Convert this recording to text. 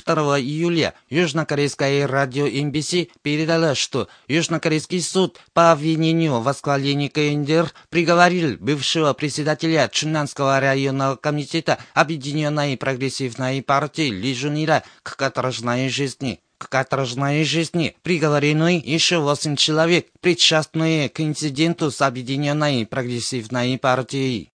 2 июля южнокорейское радио MBC передало, что южнокорейский суд по обвинению в восхвалении КНДР приговорил бывшего председателя Чуннанского районного комитета Объединенной прогрессивной партии Ли Жунира к каторжной жизни. К каторжной жизни приговорены еще 8 человек, причастные к инциденту с Объединенной прогрессивной партией.